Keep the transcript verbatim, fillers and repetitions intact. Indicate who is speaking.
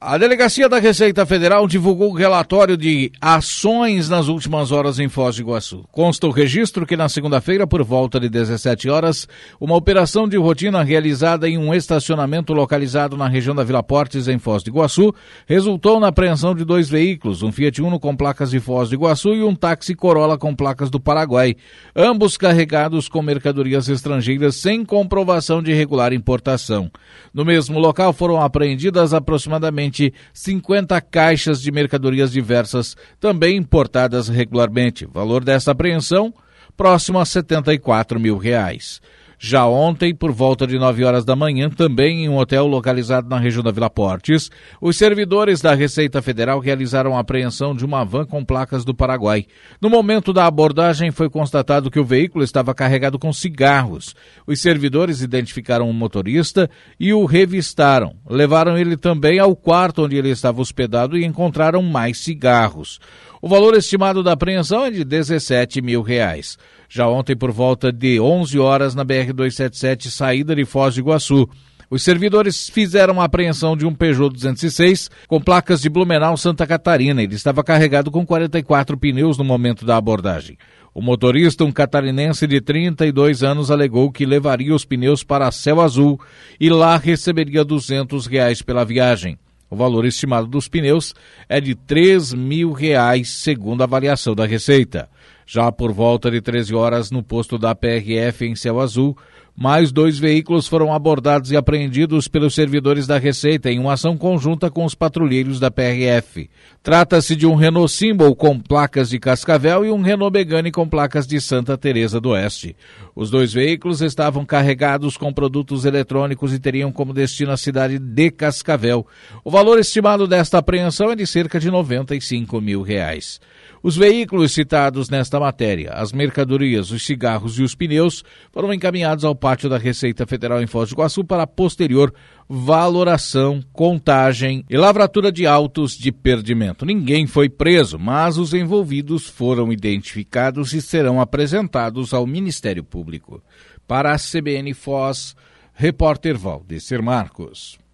Speaker 1: A Delegacia da Receita Federal divulgou o relatório de ações nas últimas horas em Foz do Iguaçu. Consta o registro que na segunda-feira, por volta de dezessete horas, uma operação de rotina realizada em um estacionamento localizado na região da Vila Portes, em Foz do Iguaçu, resultou na apreensão de dois veículos, um Fiat Uno com placas de Foz do Iguaçu e um táxi Corolla com placas do Paraguai, ambos carregados com mercadorias estrangeiras sem comprovação de irregular importação. No mesmo local foram apreendidas aproximadamente cinquenta caixas de mercadorias diversas, também importadas regularmente. Valor dessa apreensão, próximo a setenta e quatro mil reais. Já ontem, por volta de nove horas da manhã, também em um hotel localizado na região da Vila Portes, os servidores da Receita Federal realizaram a apreensão de uma van com placas do Paraguai. No momento da abordagem, foi constatado que o veículo estava carregado com cigarros. Os servidores identificaram o motorista e o revistaram. Levaram ele também ao quarto onde ele estava hospedado e encontraram mais cigarros. O valor estimado da apreensão é de dezessete mil reais. Já ontem, por volta de onze horas, na B R duzentos e setenta e sete, saída de Foz do Iguaçu, os servidores fizeram a apreensão de um Peugeot duzentos e seis com placas de Blumenau, Santa Catarina. Ele estava carregado com quarenta e quatro pneus no momento da abordagem. O motorista, um catarinense de trinta e dois anos, alegou que levaria os pneus para Céu Azul e lá receberia duzentos reais pela viagem. O valor estimado dos pneus é de três mil reais, segundo a avaliação da Receita. Já por volta de treze horas, no posto da P R F em Céu Azul, mais dois veículos foram abordados e apreendidos pelos servidores da Receita em uma ação conjunta com os patrulheiros da P R F. Trata-se de um Renault Symbol com placas de Cascavel e um Renault Megane com placas de Santa Teresa do Oeste. Os dois veículos estavam carregados com produtos eletrônicos e teriam como destino a cidade de Cascavel. O valor estimado desta apreensão é de cerca de noventa e cinco mil reais. Os veículos citados nesta matéria, as mercadorias, os cigarros e os pneus, foram encaminhados ao pátio da Receita Federal em Foz do Iguaçu para posterior valoração, contagem e lavratura de autos de perdimento. Ninguém foi preso, mas os envolvidos foram identificados e serão apresentados ao Ministério Público. Para a C B N Foz, repórter Valdecir Marcos.